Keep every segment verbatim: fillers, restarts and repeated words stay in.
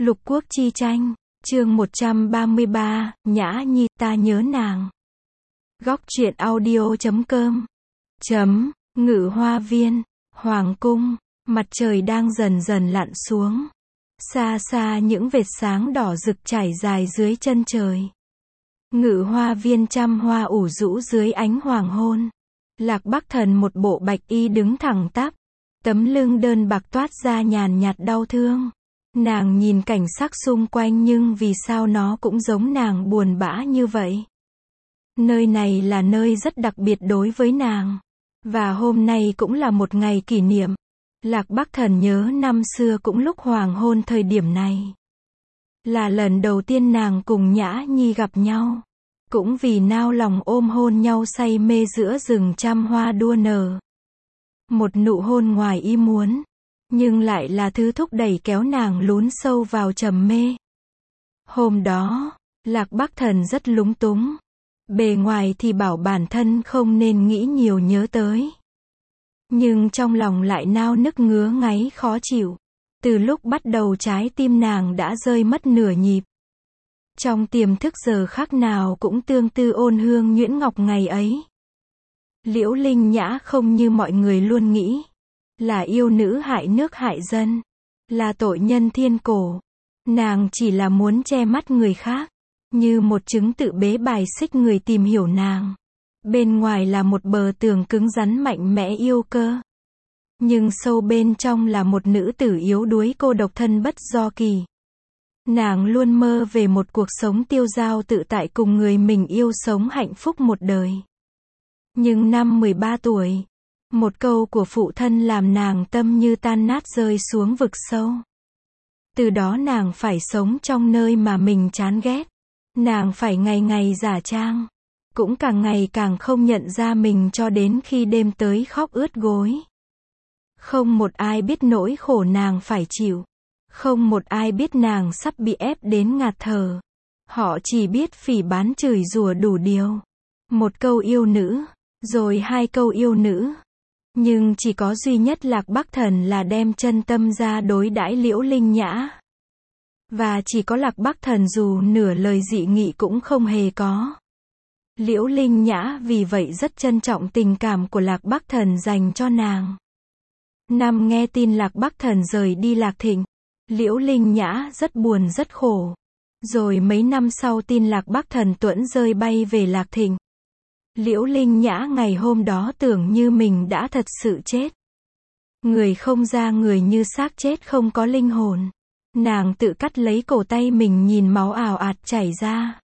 Lục Quốc chi tranh, chương một trăm ba mươi ba, Nhã Nhi, ta nhớ nàng. Góc truyện audio chấm com. Chấm, Ngự Hoa Viên, Hoàng Cung, mặt trời đang dần dần lặn xuống. Xa xa những vệt sáng đỏ rực trải dài dưới chân trời. Ngự Hoa Viên trăm hoa ủ rũ dưới ánh hoàng hôn. Lạc Bắc Thần một bộ bạch y đứng thẳng tắp. Tấm lưng đơn bạc toát ra nhàn nhạt đau thương. Nàng nhìn cảnh sắc xung quanh nhưng vì sao nó cũng giống nàng buồn bã như vậy. Nơi này là nơi rất đặc biệt đối với nàng. Và hôm nay cũng là một ngày kỷ niệm. Lạc Bắc Thần nhớ năm xưa cũng lúc hoàng hôn thời điểm này. Là lần đầu tiên nàng cùng Nhã Nhi gặp nhau. Cũng vì nao lòng ôm hôn nhau say mê giữa rừng trăm hoa đua nở. Một nụ hôn ngoài ý muốn. Nhưng lại là thứ thúc đẩy kéo nàng lún sâu vào trầm mê. Hôm đó, Lạc Bắc Thần rất lúng túng. Bề ngoài thì bảo bản thân không nên nghĩ nhiều nhớ tới. Nhưng trong lòng lại nao nức ngứa ngáy khó chịu. Từ lúc bắt đầu trái tim nàng đã rơi mất nửa nhịp. Trong tiềm thức giờ khắc nào cũng tương tư ôn hương nhuyễn ngọc ngày ấy. Liễu Linh Nhã không như mọi người luôn nghĩ. Là yêu nữ hại nước hại dân. Là tội nhân thiên cổ. Nàng chỉ là muốn che mắt người khác. Như một trứng tự bế bài xích người tìm hiểu nàng. Bên ngoài là một bờ tường cứng rắn mạnh mẽ yêu cơ. Nhưng sâu bên trong là một nữ tử yếu đuối cô độc thân bất do kỳ. Nàng luôn mơ về một cuộc sống tiêu dao tự tại cùng người mình yêu sống hạnh phúc một đời. Nhưng năm mười ba tuổi, một câu của phụ thân làm nàng tâm như tan nát rơi xuống vực sâu. Từ đó nàng phải sống trong nơi mà mình chán ghét. Nàng phải ngày ngày giả trang. Cũng càng ngày càng không nhận ra mình cho đến khi đêm tới khóc ướt gối. Không một ai biết nỗi khổ nàng phải chịu. Không một ai biết nàng sắp bị ép đến ngạt thở. Họ chỉ biết phỉ báng chửi rủa đủ điều. Một câu yêu nữ, rồi hai câu yêu nữ. Nhưng chỉ có duy nhất Lạc Bắc Thần là đem chân tâm ra đối đãi Liễu Linh Nhã. Và chỉ có Lạc Bắc Thần dù nửa lời dị nghị cũng không hề có. Liễu Linh Nhã vì vậy rất trân trọng tình cảm của Lạc Bắc Thần dành cho nàng. Năm nghe tin Lạc Bắc Thần rời đi Lạc Thịnh, Liễu Linh Nhã rất buồn rất khổ. Rồi mấy năm sau tin Lạc Bắc Thần tuẫn rơi bay về Lạc Thịnh. Liễu Linh Nhã ngày hôm đó tưởng như mình đã thật sự chết. Người không ra người như xác chết không có linh hồn. Nàng tự cắt lấy cổ tay mình nhìn máu ào ạt chảy ra.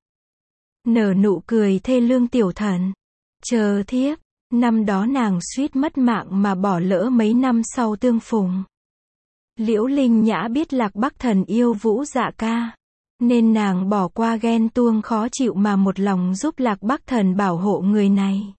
Nở nụ cười thê lương tiểu thần. Chờ thiếp, năm đó nàng suýt mất mạng mà bỏ lỡ mấy năm sau tương phùng. Liễu Linh Nhã biết Lạc Bắc Thần yêu Vũ Dạ Ca. Nên nàng bỏ qua ghen tuông khó chịu mà một lòng giúp Lạc Bắc Thần bảo hộ người này.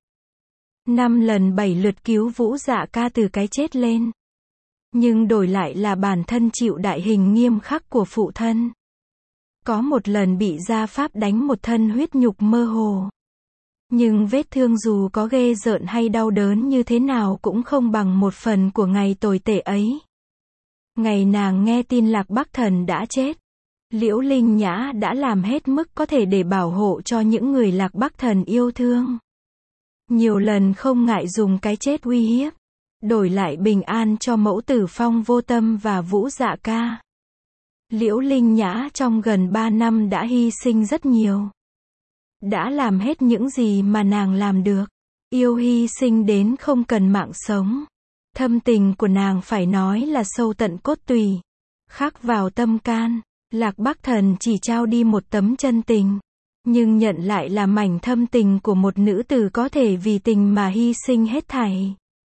Năm lần bảy lượt cứu Vũ Dạ Ca từ cái chết lên. Nhưng đổi lại là bản thân chịu đại hình nghiêm khắc của phụ thân. Có một lần bị gia pháp đánh một thân huyết nhục mơ hồ. Nhưng vết thương dù có ghê rợn hay đau đớn như thế nào cũng không bằng một phần của ngày tồi tệ ấy. Ngày nàng nghe tin Lạc Bắc Thần đã chết. Liễu Linh Nhã đã làm hết mức có thể để bảo hộ cho những người Lạc Bắc Thần yêu thương. Nhiều lần không ngại dùng cái chết uy hiếp. Đổi lại bình an cho mẫu tử Phong Vô Tâm và Vũ Dạ Ca. Liễu Linh Nhã trong gần ba năm đã hy sinh rất nhiều. Đã làm hết những gì mà nàng làm được. Yêu hy sinh đến không cần mạng sống. Thâm tình của nàng phải nói là sâu tận cốt tùy. Khắc vào tâm can. Lạc Bắc Thần chỉ trao đi một tấm chân tình. Nhưng nhận lại là mảnh thâm tình của một nữ tử có thể vì tình mà hy sinh hết thảy.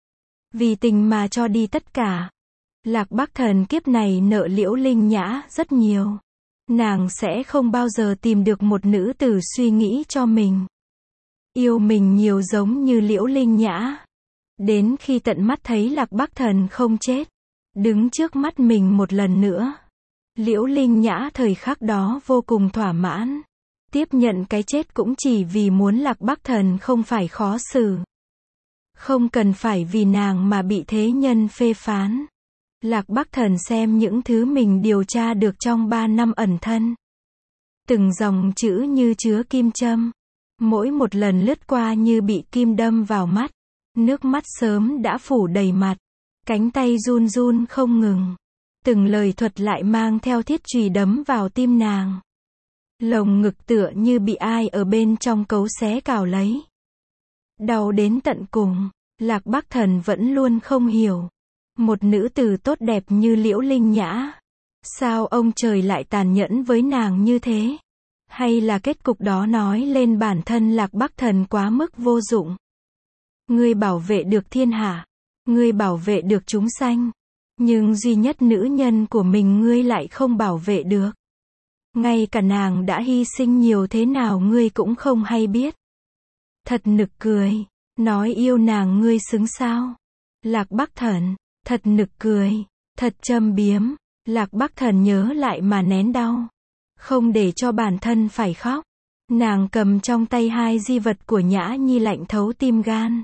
Vì tình mà cho đi tất cả. Lạc Bắc Thần kiếp này nợ Liễu Linh Nhã rất nhiều. Nàng sẽ không bao giờ tìm được một nữ tử suy nghĩ cho mình. Yêu mình nhiều giống như Liễu Linh Nhã. Đến khi tận mắt thấy Lạc Bắc Thần không chết. Đứng trước mắt mình một lần nữa. Liễu Linh Nhã thời khắc đó vô cùng thỏa mãn. Tiếp nhận cái chết cũng chỉ vì muốn Lạc Bắc Thần không phải khó xử. Không cần phải vì nàng mà bị thế nhân phê phán. Lạc Bắc Thần xem những thứ mình điều tra được trong ba năm ẩn thân. Từng dòng chữ như chứa kim châm. Mỗi một lần lướt qua như bị kim đâm vào mắt. Nước mắt sớm đã phủ đầy mặt. Cánh tay run run không ngừng. Từng lời thuật lại mang theo thiết chùy đấm vào tim nàng. Lồng ngực tựa như bị ai ở bên trong cấu xé cào lấy. Đau đến tận cùng. Lạc Bắc Thần vẫn luôn không hiểu. Một nữ tử tốt đẹp như Liễu Linh Nhã. Sao ông trời lại tàn nhẫn với nàng như thế? Hay là kết cục đó nói lên bản thân Lạc Bắc Thần quá mức vô dụng? Ngươi bảo vệ được thiên hạ. Ngươi bảo vệ được chúng sanh. Nhưng duy nhất nữ nhân của mình ngươi lại không bảo vệ được. Ngay cả nàng đã hy sinh nhiều thế nào ngươi cũng không hay biết. Thật nực cười. Nói yêu nàng ngươi xứng sao? Lạc Bắc Thần. Thật nực cười. Thật châm biếm. Lạc Bắc Thần nhớ lại mà nén đau. Không để cho bản thân phải khóc. Nàng cầm trong tay hai di vật của Nhã Nhi lạnh thấu tim gan.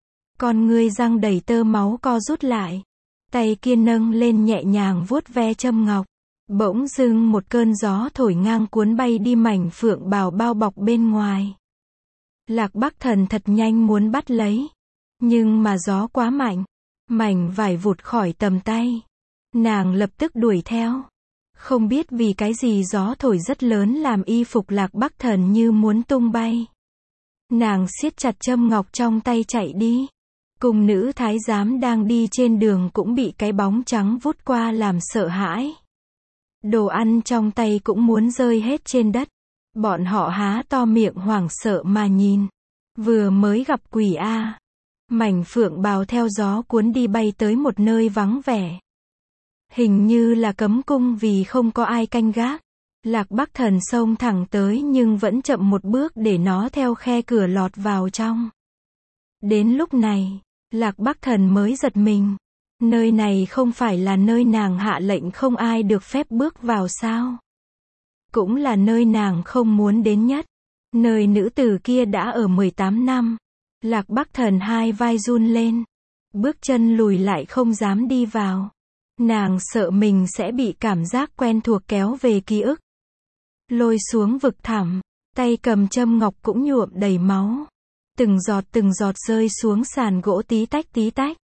Con ngươi răng đầy tơ máu co rút lại. Tay kia nâng lên nhẹ nhàng vuốt ve châm ngọc. Bỗng dưng một cơn gió thổi ngang cuốn bay đi mảnh phượng bào bao bọc bên ngoài. Lạc Bắc Thần thật nhanh muốn bắt lấy. Nhưng mà gió quá mạnh. Mảnh vải vụt khỏi tầm tay. Nàng lập tức đuổi theo. Không biết vì cái gì gió thổi rất lớn làm y phục Lạc Bắc Thần như muốn tung bay. Nàng siết chặt châm ngọc trong tay chạy đi. Cung nữ thái giám đang đi trên đường cũng bị cái bóng trắng vút qua làm sợ hãi. Đồ ăn trong tay cũng muốn rơi hết trên đất. Bọn họ há to miệng hoảng sợ mà nhìn. Vừa mới gặp quỷ a. Mảnh phượng bào theo gió cuốn đi bay tới một nơi vắng vẻ. Hình như là cấm cung vì không có ai canh gác. Lạc Bắc Thần xông thẳng tới nhưng vẫn chậm một bước để nó theo khe cửa lọt vào trong. Đến lúc này, Lạc Bắc Thần mới giật mình. Nơi này không phải là nơi nàng hạ lệnh không ai được phép bước vào sao? Cũng là nơi nàng không muốn đến nhất. Nơi nữ tử kia đã ở mười tám năm. Lạc Bắc Thần hai vai run lên. Bước chân lùi lại không dám đi vào. Nàng sợ mình sẽ bị cảm giác quen thuộc kéo về ký ức. Lôi xuống vực thẳm. Tay cầm châm ngọc cũng nhuộm đầy máu. Từng giọt từng giọt rơi xuống sàn gỗ tí tách tí tách.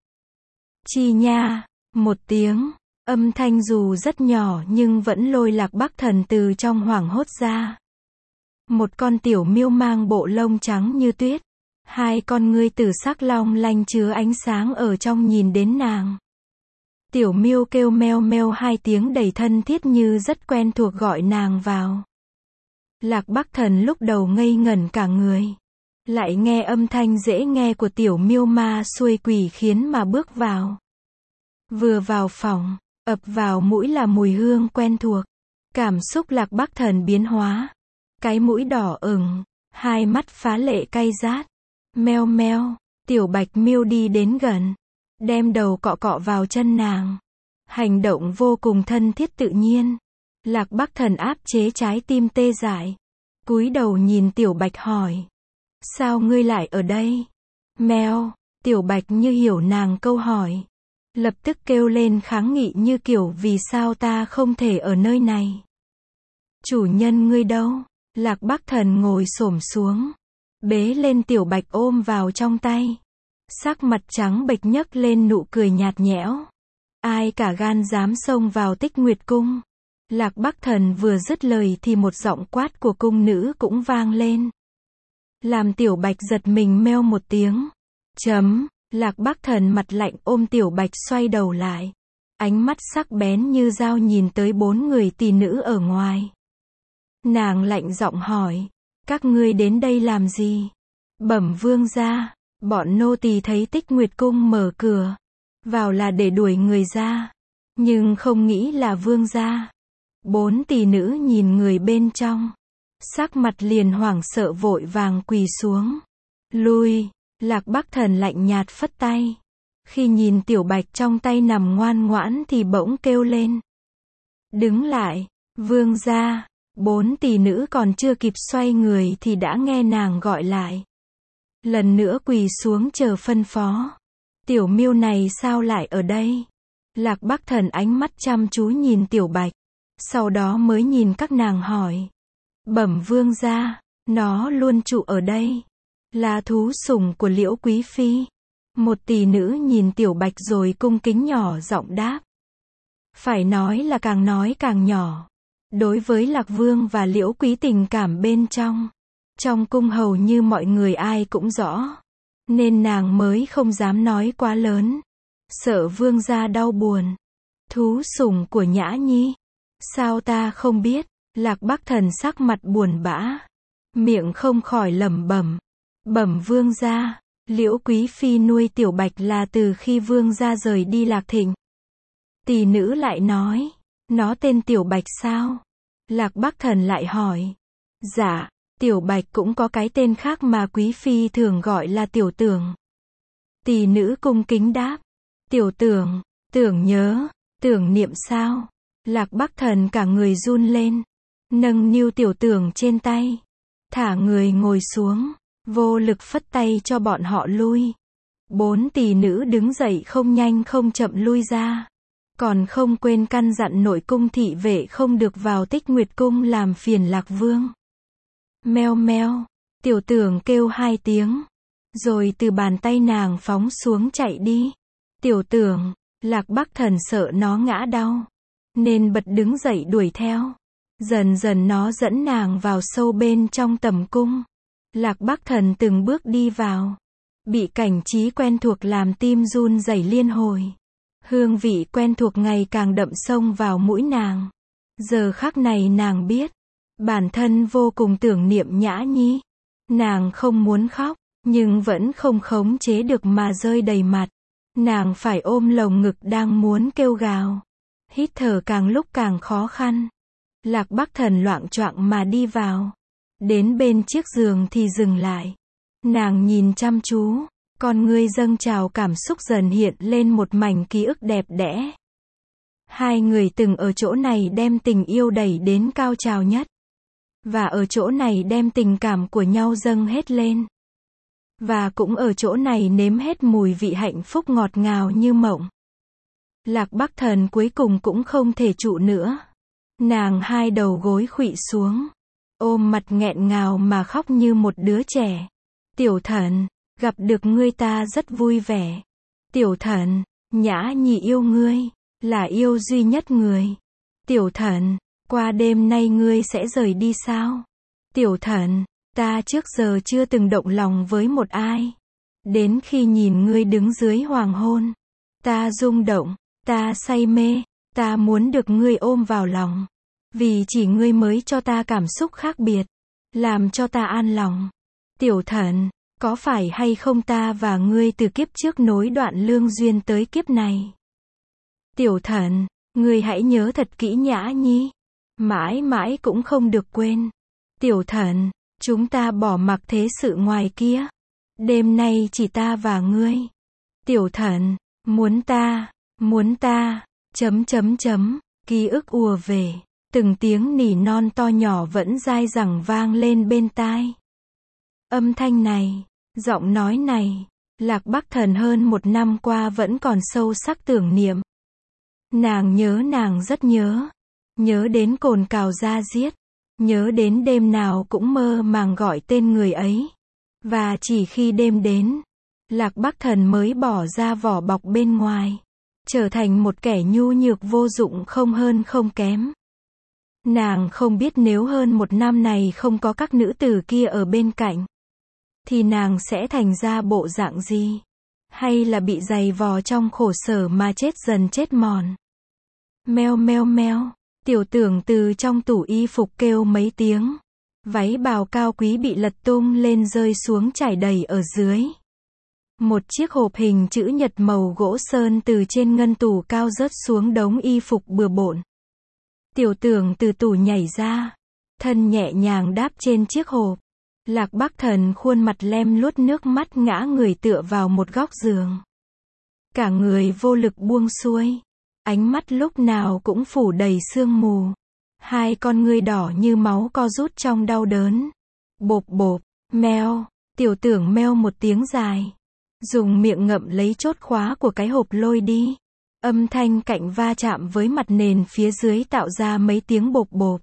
Chi nha, một tiếng, âm thanh dù rất nhỏ nhưng vẫn lôi Lạc Bắc Thần từ trong hoảng hốt ra. Một con tiểu miêu mang bộ lông trắng như tuyết. Hai con ngươi tử sắc long lanh chứa ánh sáng ở trong nhìn đến nàng. Tiểu miêu kêu meo meo hai tiếng đầy thân thiết như rất quen thuộc gọi nàng vào. Lạc Bắc Thần lúc đầu ngây ngẩn cả người. Lại nghe âm thanh dễ nghe của tiểu miêu ma xuôi quỷ khiến mà bước vào. Vừa vào phòng, ập vào mũi là mùi hương quen thuộc. Cảm xúc Lạc Bắc Thần biến hóa. Cái mũi đỏ ửng, hai mắt phá lệ cay rát. Meo meo, tiểu bạch miêu đi đến gần. Đem đầu cọ cọ vào chân nàng. Hành động vô cùng thân thiết tự nhiên. Lạc Bắc Thần áp chế trái tim tê dại. Cúi đầu nhìn tiểu bạch hỏi. Sao ngươi lại ở đây? Meo, tiểu bạch như hiểu nàng câu hỏi. Lập tức kêu lên kháng nghị như kiểu vì sao ta không thể ở nơi này? Chủ nhân ngươi đâu? Lạc Bắc Thần ngồi xổm xuống. Bế lên tiểu bạch ôm vào trong tay. Sắc mặt trắng bệch nhấc lên nụ cười nhạt nhẽo. Ai cả gan dám xông vào Tích Nguyệt Cung? Lạc Bắc Thần vừa dứt lời thì một giọng quát của cung nữ cũng vang lên. Làm tiểu bạch giật mình meo một tiếng. Chấm, Lạc Bắc Thần mặt lạnh ôm tiểu bạch xoay đầu lại. Ánh mắt sắc bén như dao nhìn tới bốn người tỳ nữ ở ngoài. Nàng lạnh giọng hỏi. Các ngươi đến đây làm gì? Bẩm vương gia, bọn nô tỳ thấy Tích Nguyệt Cung mở cửa. Vào là để đuổi người ra. Nhưng không nghĩ là vương gia. Bốn tỳ nữ nhìn người bên trong. Sắc mặt liền hoảng sợ vội vàng quỳ xuống. Lui, Lạc Bắc Thần lạnh nhạt phất tay. Khi nhìn tiểu bạch trong tay nằm ngoan ngoãn thì bỗng kêu lên. Đứng lại, vương gia. Bốn tỷ nữ còn chưa kịp xoay người thì đã nghe nàng gọi lại. Lần nữa quỳ xuống chờ phân phó. Tiểu miêu này sao lại ở đây? Lạc Bắc Thần ánh mắt chăm chú nhìn Tiểu Bạch, sau đó mới nhìn các nàng hỏi. Bẩm vương gia, nó luôn trụ ở đây. Là thú sủng của Liễu Quý Phi. Một tỷ nữ nhìn Tiểu Bạch rồi cung kính nhỏ giọng đáp. Phải nói là càng nói càng nhỏ. Đối với Lạc Vương và Liễu Quý tình cảm bên trong, trong cung hầu như mọi người ai cũng rõ. Nên nàng mới không dám nói quá lớn. Sợ vương gia đau buồn. Thú sủng của Nhã Nhi. Sao ta không biết? Lạc Bắc Thần sắc mặt buồn bã. Miệng không khỏi lẩm bẩm. Bẩm vương gia, Liễu Quý Phi nuôi Tiểu Bạch là từ khi vương gia rời đi Lạc Thịnh. Tỷ nữ lại nói. Nó tên Tiểu Bạch sao? Lạc Bắc Thần lại hỏi. Dạ, Tiểu Bạch cũng có cái tên khác mà Quý Phi thường gọi là Tiểu Tưởng. Tỷ nữ cung kính đáp. Tiểu Tưởng, tưởng nhớ, tưởng niệm sao? Lạc Bắc Thần cả người run lên. Nâng niu Tiểu Tưởng trên tay. Thả người ngồi xuống. Vô lực phất tay cho bọn họ lui. Bốn tỷ nữ đứng dậy không nhanh không chậm lui ra. Còn không quên căn dặn nội cung thị vệ không được vào Tích Nguyệt cung làm phiền Lạc Vương. Meo meo, Tiểu Tưởng kêu hai tiếng. Rồi từ bàn tay nàng phóng xuống chạy đi. Tiểu Tưởng, Lạc Bắc Thần sợ nó ngã đau. Nên bật đứng dậy đuổi theo. Dần dần nó dẫn nàng vào sâu bên trong tầm cung. Lạc Bắc Thần từng bước đi vào. Bị cảnh trí quen thuộc làm tim run rẩy liên hồi. Hương vị quen thuộc ngày càng đậm xông vào mũi nàng. Giờ khắc này nàng biết. Bản thân vô cùng tưởng niệm Nhã Nhi. Nàng không muốn khóc, nhưng vẫn không khống chế được mà rơi đầy mặt. Nàng phải ôm lồng ngực đang muốn kêu gào. Hít thở càng lúc càng khó khăn. Lạc Bắc Thần loạng choạng mà đi vào. Đến bên chiếc giường thì dừng lại. Nàng nhìn chăm chú. Con ngươi dâng trào cảm xúc dần hiện lên một mảnh ký ức đẹp đẽ. Hai người từng ở chỗ này đem tình yêu đẩy đến cao trào nhất. Và ở chỗ này đem tình cảm của nhau dâng hết lên. Và cũng ở chỗ này nếm hết mùi vị hạnh phúc ngọt ngào như mộng. Lạc Bắc Thần cuối cùng cũng không thể trụ nữa. Nàng hai đầu gối khuỵu xuống. Ôm mặt nghẹn ngào mà khóc như một đứa trẻ. Tiểu Thần, gặp được ngươi ta rất vui vẻ. Tiểu Thần, Nhã Nhi yêu ngươi, là yêu duy nhất người. Tiểu Thần, qua đêm nay ngươi sẽ rời đi sao? Tiểu Thần, ta trước giờ chưa từng động lòng với một ai. Đến khi nhìn ngươi đứng dưới hoàng hôn, ta rung động, ta say mê, ta muốn được ngươi ôm vào lòng. Vì chỉ ngươi mới cho ta cảm xúc khác biệt, làm cho ta an lòng. Tiểu Thần, có phải hay không ta và ngươi từ kiếp trước nối đoạn lương duyên tới kiếp này? Tiểu Thần, ngươi hãy nhớ thật kỹ Nhã Nhi. Mãi mãi cũng không được quên. Tiểu Thần, chúng ta bỏ mặc thế sự ngoài kia. Đêm nay chỉ ta và ngươi. Tiểu Thần, muốn ta, muốn ta, chấm chấm chấm, ký ức ùa về. Từng tiếng nỉ non to nhỏ vẫn dai dẳng vang lên bên tai. Âm thanh này, giọng nói này, Lạc Bắc Thần hơn một năm qua vẫn còn sâu sắc tưởng niệm. Nàng nhớ nàng rất nhớ. Nhớ đến cồn cào da diết. Nhớ đến đêm nào cũng mơ màng gọi tên người ấy. Và chỉ khi đêm đến, Lạc Bắc Thần mới bỏ ra vỏ bọc bên ngoài. Trở thành một kẻ nhu nhược vô dụng không hơn không kém. Nàng không biết nếu hơn một năm này không có các nữ tử kia ở bên cạnh, thì nàng sẽ thành ra bộ dạng gì? Hay là bị dày vò trong khổ sở mà chết dần chết mòn? Meo meo meo, Tiểu Tưởng từ trong tủ y phục kêu mấy tiếng. Váy bào cao quý bị lật tung lên rơi xuống trải đầy ở dưới. Một chiếc hộp hình chữ nhật màu gỗ sơn từ trên ngăn tủ cao rớt xuống đống y phục bừa bộn. Tiểu Tưởng từ tủ nhảy ra, thân nhẹ nhàng đáp trên chiếc hộp. Lạc Bắc Thần khuôn mặt lem luốt nước mắt ngã người tựa vào một góc giường. Cả người vô lực buông xuôi. Ánh mắt lúc nào cũng phủ đầy sương mù. Hai con ngươi đỏ như máu co rút trong đau đớn. Bộp bộp, meo, Tiểu Tưởng meo một tiếng dài. Dùng miệng ngậm lấy chốt khóa của cái hộp lôi đi. Âm thanh cạnh va chạm với mặt nền phía dưới tạo ra mấy tiếng bộp bộp.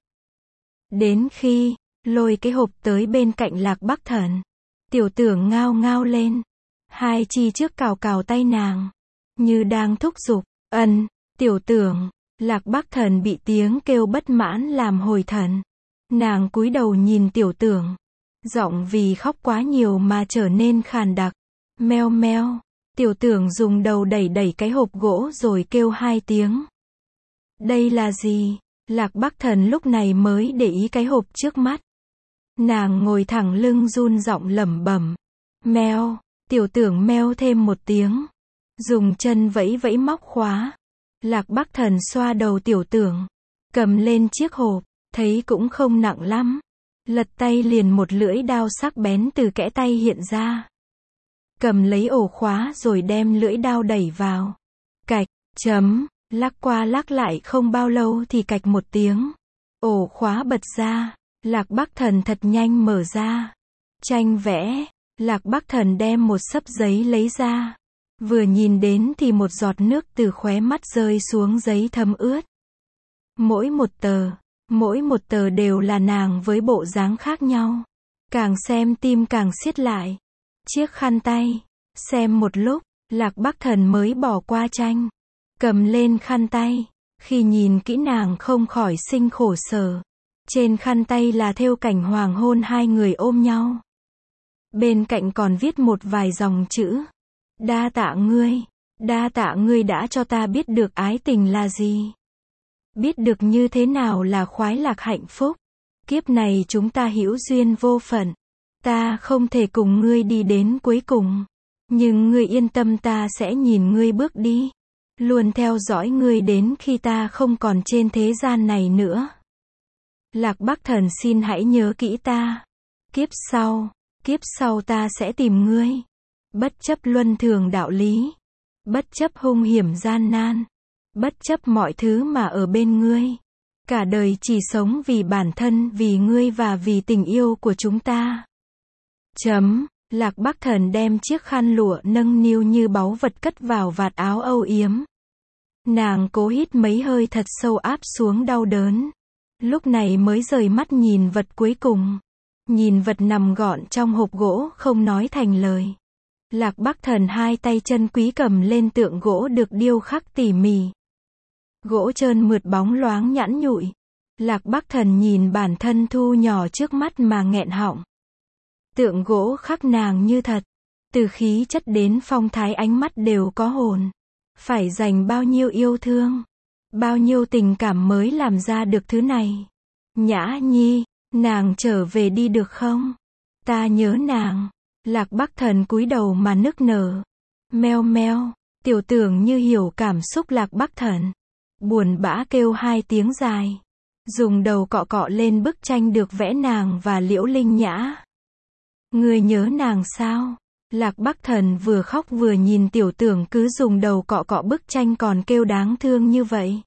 Đến khi lôi cái hộp tới bên cạnh Lạc Bắc Thần, Tiểu Tưởng ngao ngao lên. Hai chi trước cào cào tay nàng, như đang thúc giục. Ân, Tiểu Tưởng. Lạc Bắc Thần bị tiếng kêu bất mãn làm hồi thần. Nàng cúi đầu nhìn Tiểu Tưởng. Giọng vì khóc quá nhiều mà trở nên khàn đặc. Meo meo. Tiểu Tưởng dùng đầu đẩy đẩy cái hộp gỗ rồi kêu hai tiếng. Đây là gì? Lạc Bắc Thần lúc này mới để ý cái hộp trước mắt. Nàng ngồi thẳng lưng run giọng lẩm bẩm. Meo. Tiểu Tưởng meo thêm một tiếng. Dùng chân vẫy vẫy móc khóa. Lạc Bắc Thần xoa đầu Tiểu Tưởng. Cầm lên chiếc hộp. Thấy cũng không nặng lắm. Lật tay liền một lưỡi đao sắc bén từ kẽ tay hiện ra. Cầm lấy ổ khóa rồi đem lưỡi đao đẩy vào. Cạch, chấm, lắc qua lắc lại không bao lâu thì cạch một tiếng. Ổ khóa bật ra. Lạc Bắc Thần thật nhanh mở ra. Tranh vẽ. Lạc Bắc Thần đem một xấp giấy lấy ra. Vừa nhìn đến thì một giọt nước từ khóe mắt rơi xuống giấy thấm ướt. Mỗi một tờ, mỗi một tờ đều là nàng với bộ dáng khác nhau. Càng xem tim càng siết lại. Chiếc khăn tay. Xem một lúc, Lạc Bắc Thần mới bỏ qua tranh. Cầm lên khăn tay. Khi nhìn kỹ nàng không khỏi sinh khổ sở. Trên khăn tay là thêu cảnh hoàng hôn hai người ôm nhau. Bên cạnh còn viết một vài dòng chữ. Đa tạ ngươi. Đa tạ ngươi đã cho ta biết được ái tình là gì. Biết được như thế nào là khoái lạc hạnh phúc. Kiếp này chúng ta hữu duyên vô phận. Ta không thể cùng ngươi đi đến cuối cùng. Nhưng ngươi yên tâm, ta sẽ nhìn ngươi bước đi. Luôn theo dõi ngươi đến khi ta không còn trên thế gian này nữa. Lạc Bắc Thần xin hãy nhớ kỹ ta. Kiếp sau, kiếp sau ta sẽ tìm ngươi. Bất chấp luân thường đạo lý. Bất chấp hung hiểm gian nan. Bất chấp mọi thứ mà ở bên ngươi. Cả đời chỉ sống vì bản thân, vì ngươi và vì tình yêu của chúng ta. Chấm. Lạc Bắc Thần đem chiếc khăn lụa nâng niu như báu vật cất vào vạt áo âu yếm. Nàng cố hít mấy hơi thật sâu áp xuống đau đớn. Lúc này mới rời mắt nhìn vật cuối cùng. Nhìn vật nằm gọn trong hộp gỗ không nói thành lời. Lạc Bắc Thần hai tay chân quý cầm lên tượng gỗ được điêu khắc tỉ mỉ. Gỗ trơn mượt bóng loáng nhẵn nhụi. Lạc Bắc Thần nhìn bản thân thu nhỏ trước mắt mà nghẹn họng. Tượng gỗ khắc nàng như thật. Từ khí chất đến phong thái ánh mắt đều có hồn. Phải dành bao nhiêu yêu thương, bao nhiêu tình cảm mới làm ra được thứ này. Nhã Nhi, nàng trở về đi được không? Ta nhớ nàng. Lạc Bắc Thần cúi đầu mà nức nở. Meo meo. Tiểu Tưởng như hiểu cảm xúc Lạc Bắc Thần. Buồn bã kêu hai tiếng dài. Dùng đầu cọ cọ lên bức tranh được vẽ nàng và Liễu Linh Nhã. Ngươi nhớ nàng sao? Lạc Bắc Thần vừa khóc vừa nhìn Tiểu Tưởng cứ dùng đầu cọ cọ bức tranh còn kêu đáng thương như vậy.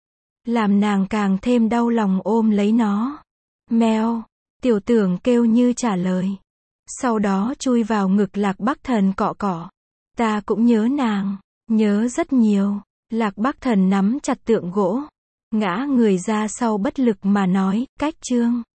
Làm nàng càng thêm đau lòng ôm lấy nó. Meo. Tiểu Tưởng kêu như trả lời. Sau đó chui vào ngực Lạc Bắc Thần cọ cọ. Ta cũng nhớ nàng. Nhớ rất nhiều. Lạc Bắc Thần nắm chặt tượng gỗ. Ngã người ra sau bất lực mà nói, cách chương.